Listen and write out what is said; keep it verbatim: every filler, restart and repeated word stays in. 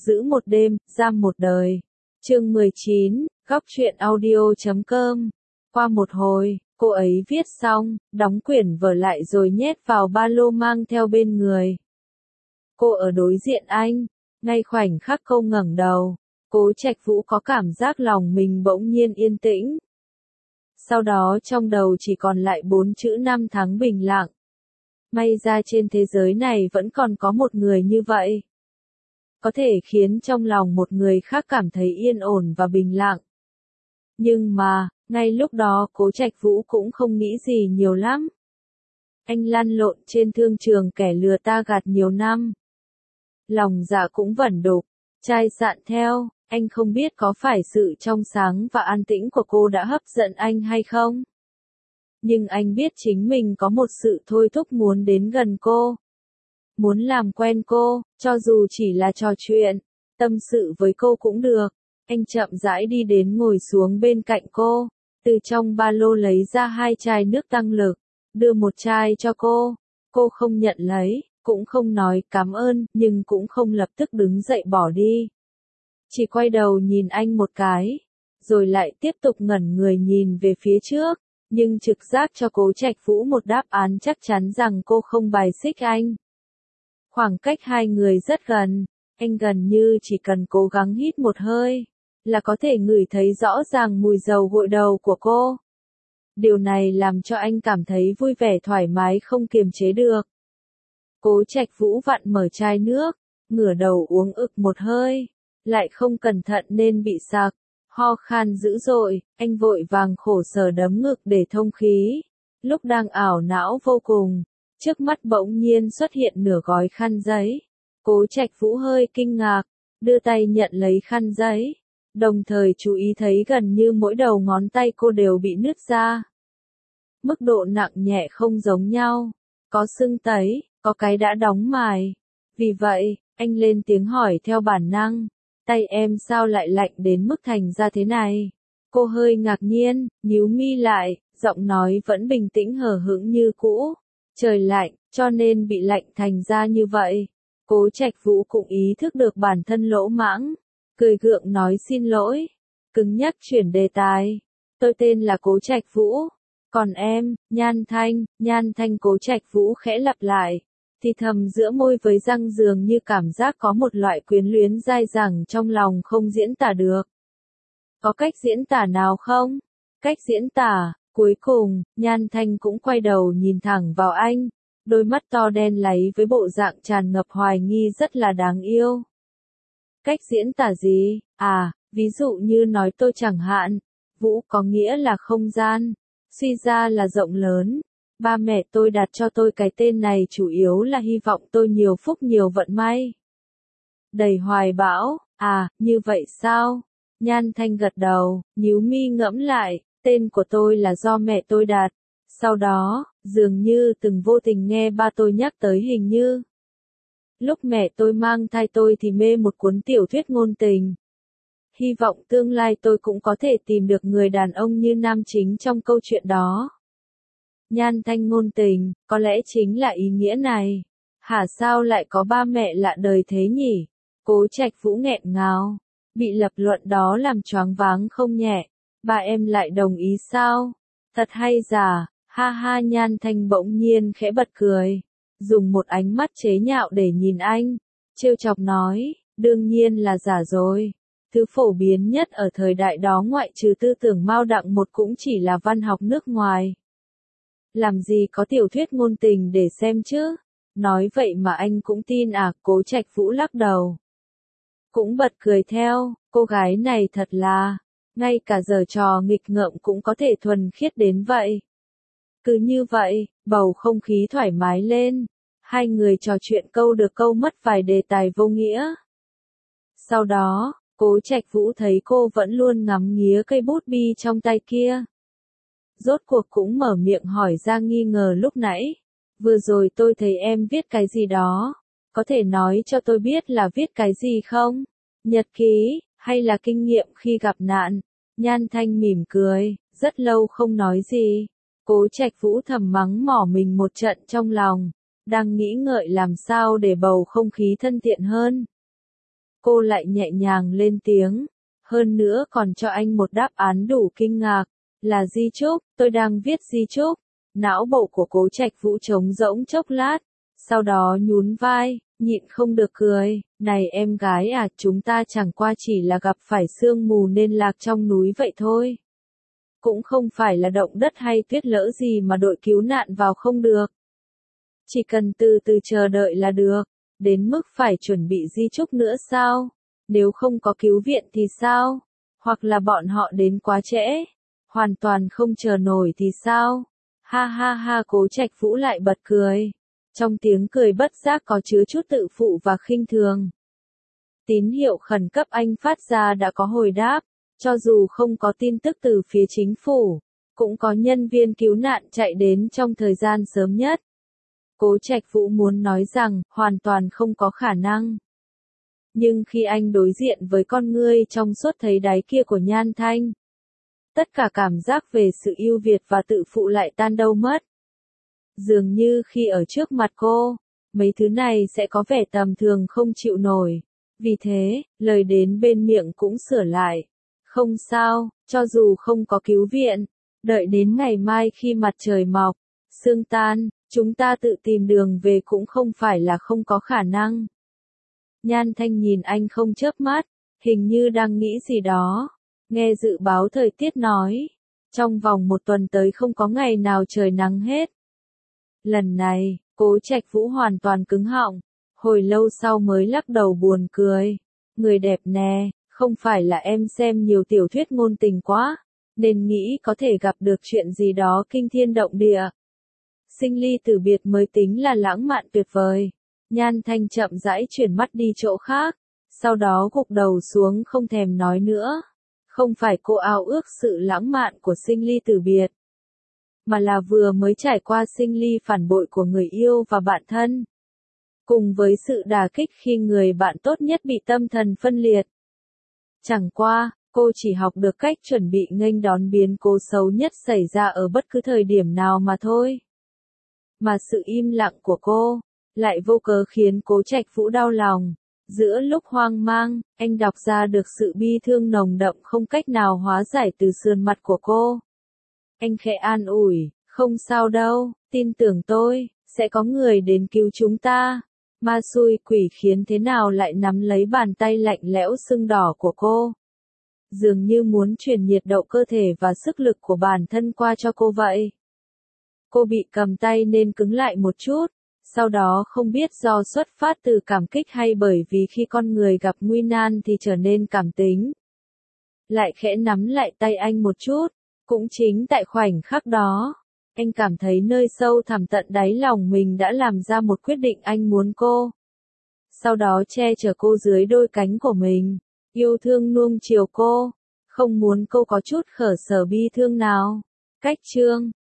giữ một đêm, giam một đời. Chương mười chín, góc truyện audio chấm com. Qua một hồi, cô ấy viết xong, đóng quyển vở lại rồi nhét vào ba lô mang theo bên người. Cô ở đối diện anh, ngay khoảnh khắc cô ngẩng đầu, Cố Trạch Vũ có cảm giác lòng mình bỗng nhiên yên tĩnh. Sau đó trong đầu chỉ còn lại bốn chữ năm tháng bình lặng. May ra trên thế giới này vẫn còn có một người như vậy. Có thể khiến trong lòng một người khác cảm thấy yên ổn và bình lặng. Nhưng mà, ngay lúc đó Cố Trạch Vũ cũng không nghĩ gì nhiều lắm. Anh lăn lộn trên thương trường kẻ lừa ta gạt nhiều năm. Lòng dạ cũng vẩn đục, chai sạn theo, anh không biết có phải sự trong sáng và an tĩnh của cô đã hấp dẫn anh hay không. Nhưng anh biết chính mình có một sự thôi thúc muốn đến gần cô. Muốn làm quen cô, cho dù chỉ là trò chuyện, tâm sự với cô cũng được. Anh chậm rãi đi đến ngồi xuống bên cạnh cô, từ trong ba lô lấy ra hai chai nước tăng lực, đưa một chai cho cô. Cô không nhận lấy, cũng không nói cảm ơn, nhưng cũng không lập tức đứng dậy bỏ đi. Chỉ quay đầu nhìn anh một cái, rồi lại tiếp tục ngẩn người nhìn về phía trước, nhưng trực giác cho Cố Trạch Vũ một đáp án chắc chắn rằng cô không bài xích anh. Khoảng cách hai người rất gần, anh gần như chỉ cần cố gắng hít một hơi, là có thể ngửi thấy rõ ràng mùi dầu gội đầu của cô. Điều này làm cho anh cảm thấy vui vẻ thoải mái không kiềm chế được. Cố Trạch Vũ vặn mở chai nước, ngửa đầu uống ực một hơi, lại không cẩn thận nên bị sặc, ho khan dữ dội, anh vội vàng khổ sở đấm ngực để thông khí. Lúc đang ảo não vô cùng, trước mắt bỗng nhiên xuất hiện nửa gói khăn giấy. Cố Trạch Vũ hơi kinh ngạc, đưa tay nhận lấy khăn giấy, đồng thời chú ý thấy gần như mỗi đầu ngón tay cô đều bị nứt ra. Mức độ nặng nhẹ không giống nhau, có sưng tấy, có cái đã đóng mài. Vì vậy, anh lên tiếng hỏi theo bản năng, tay em sao lại lạnh đến mức thành ra thế này? Cô hơi ngạc nhiên, nhíu mi lại, giọng nói vẫn bình tĩnh hờ hững như cũ. Trời lạnh, cho nên bị lạnh thành ra như vậy. Cố Trạch Vũ cũng ý thức được bản thân lỗ mãng, cười gượng nói xin lỗi, cứng nhắc chuyển đề tài. Tôi tên là Cố Trạch Vũ, còn em, Nhan Thanh. Nhan Thanh. Cố Trạch Vũ khẽ lặp lại, thì thầm giữa môi với răng dường như cảm giác có một loại quyến luyến dai dẳng trong lòng không diễn tả được. Có cách diễn tả nào không? Cách diễn tả. Cuối cùng, Nhan Thanh cũng quay đầu nhìn thẳng vào anh, đôi mắt to đen láy với bộ dạng tràn ngập hoài nghi rất là đáng yêu. Cách diễn tả gì? À, ví dụ như nói tôi chẳng hạn, Vũ có nghĩa là không gian, suy ra là rộng lớn. Ba mẹ tôi đặt cho tôi cái tên này chủ yếu là hy vọng tôi nhiều phúc nhiều vận may. Đầy hoài bão, à, như vậy sao? Nhan Thanh gật đầu, nhíu mi ngẫm lại. Tên của tôi là do mẹ tôi đặt. Sau đó, dường như từng vô tình nghe ba tôi nhắc tới hình như. Lúc mẹ tôi mang thai tôi thì mê một cuốn tiểu thuyết ngôn tình. Hy vọng tương lai tôi cũng có thể tìm được người đàn ông như nam chính trong câu chuyện đó. Nhan Thanh. Ngôn tình, có lẽ chính là ý nghĩa này. Hả, sao lại có ba mẹ lạ đời thế nhỉ? Cố Trạch Vũ nghẹn ngào, bị lập luận đó làm choáng váng không nhẹ. Ba em lại đồng ý sao? Thật hay giả, ha ha. Nhan Thanh bỗng nhiên khẽ bật cười, dùng một ánh mắt chế nhạo để nhìn anh, trêu chọc nói, đương nhiên là giả rồi. Thứ phổ biến nhất ở thời đại đó ngoại trừ tư tưởng Mao Đặng một cũng chỉ là văn học nước ngoài. Làm gì có tiểu thuyết ngôn tình để xem chứ? Nói vậy mà anh cũng tin à? Cố Trạch Vũ lắc đầu, cũng bật cười theo, cô gái này thật là, ngay cả giờ trò nghịch ngợm cũng có thể thuần khiết đến vậy. Cứ như vậy, bầu không khí thoải mái lên, hai người trò chuyện câu được câu mất vài đề tài vô nghĩa. Sau đó, Cố Trạch Vũ thấy cô vẫn luôn ngắm nghía cây bút bi trong tay kia. Rốt cuộc cũng mở miệng hỏi ra nghi ngờ lúc nãy. Vừa rồi tôi thấy em viết cái gì đó, có thể nói cho tôi biết là viết cái gì không? Nhật ký, hay là kinh nghiệm khi gặp nạn? Nhan Thanh mỉm cười, rất lâu không nói gì. Cố Trạch Vũ thầm mắng mỏ mình một trận trong lòng, đang nghĩ ngợi làm sao để bầu không khí thân thiện hơn. cô lại nhẹ nhàng lên tiếng. Hơn nữa còn cho anh một đáp án đủ kinh ngạc. Là di chúc, tôi đang viết di chúc. Não bộ của Cố Trạch Vũ trống rỗng chốc lát. Sau đó nhún vai, nhịn không được cười. Này em gái à, chúng ta chẳng qua chỉ là gặp phải sương mù nên lạc trong núi vậy thôi. Cũng không phải là động đất hay tuyết lỡ gì mà đội cứu nạn vào không được. Chỉ cần từ từ chờ đợi là được. Đến mức phải chuẩn bị di chúc nữa sao? Nếu không có cứu viện thì sao? Hoặc là bọn họ đến quá trễ? Hoàn toàn không chờ nổi thì sao? Ha ha ha, Cố Trạch Vũ lại bật cười. Trong tiếng cười bất giác có chứa chút tự phụ và khinh thường. Tín hiệu khẩn cấp anh phát ra đã có hồi đáp. Cho dù không có tin tức từ phía chính phủ, cũng có nhân viên cứu nạn chạy đến trong thời gian sớm nhất. Cố Trạch Vũ muốn nói rằng, hoàn toàn không có khả năng. Nhưng khi anh đối diện với con ngươi trong suốt thấy đáy kia của Nhan Thanh, tất cả cảm giác về sự ưu việt và tự phụ lại tan đâu mất. Dường như khi ở trước mặt cô, mấy thứ này sẽ có vẻ tầm thường không chịu nổi. Vì thế, lời đến bên miệng cũng sửa lại. Không sao, cho dù không có cứu viện, đợi đến ngày mai khi mặt trời mọc, sương tan, chúng ta tự tìm đường về cũng không phải là không có khả năng. Nhan Thanh nhìn anh không chớp mắt, hình như đang nghĩ gì đó. Nghe dự báo thời tiết nói, trong vòng một tuần tới không có ngày nào trời nắng hết. Lần này, Cố Trạch Vũ hoàn toàn cứng họng, hồi lâu sau mới lắc đầu buồn cười. Người đẹp nè, không phải là em xem nhiều tiểu thuyết ngôn tình quá, nên nghĩ có thể gặp được chuyện gì đó kinh thiên động địa. Sinh ly tử biệt mới tính là lãng mạn tuyệt vời. Nhan Thanh chậm rãi chuyển mắt đi chỗ khác, sau đó gục đầu xuống không thèm nói nữa. Không phải cô ao ước sự lãng mạn của sinh ly tử biệt, mà là vừa mới trải qua sinh ly phản bội của người yêu và bạn thân. Cùng với sự đả kích khi người bạn tốt nhất bị tâm thần phân liệt. Chẳng qua, cô chỉ học được cách chuẩn bị nghênh đón biến cố xấu nhất xảy ra ở bất cứ thời điểm nào mà thôi. Mà sự im lặng của cô, lại vô cớ khiến Cố Trạch Vũ đau lòng. Giữa lúc hoang mang, anh đọc ra được sự bi thương nồng đậm không cách nào hóa giải từ sườn mặt của cô. Anh khẽ an ủi, không sao đâu, tin tưởng tôi, sẽ có người đến cứu chúng ta. Ma xui quỷ khiến thế nào lại nắm lấy bàn tay lạnh lẽo sưng đỏ của cô. Dường như muốn truyền nhiệt độ cơ thể và sức lực của bản thân qua cho cô vậy. Cô bị cầm tay nên cứng lại một chút. Sau đó không biết do xuất phát từ cảm kích hay bởi vì khi con người gặp nguy nan thì trở nên cảm tính. Lại khẽ nắm lại tay anh một chút. Cũng chính tại khoảnh khắc đó, anh cảm thấy nơi sâu thẳm tận đáy lòng mình đã làm ra một quyết định, anh muốn cô. Sau đó che chở cô dưới đôi cánh của mình, yêu thương nuông chiều cô, không muốn cô có chút khở sở bi thương nào. Cách chương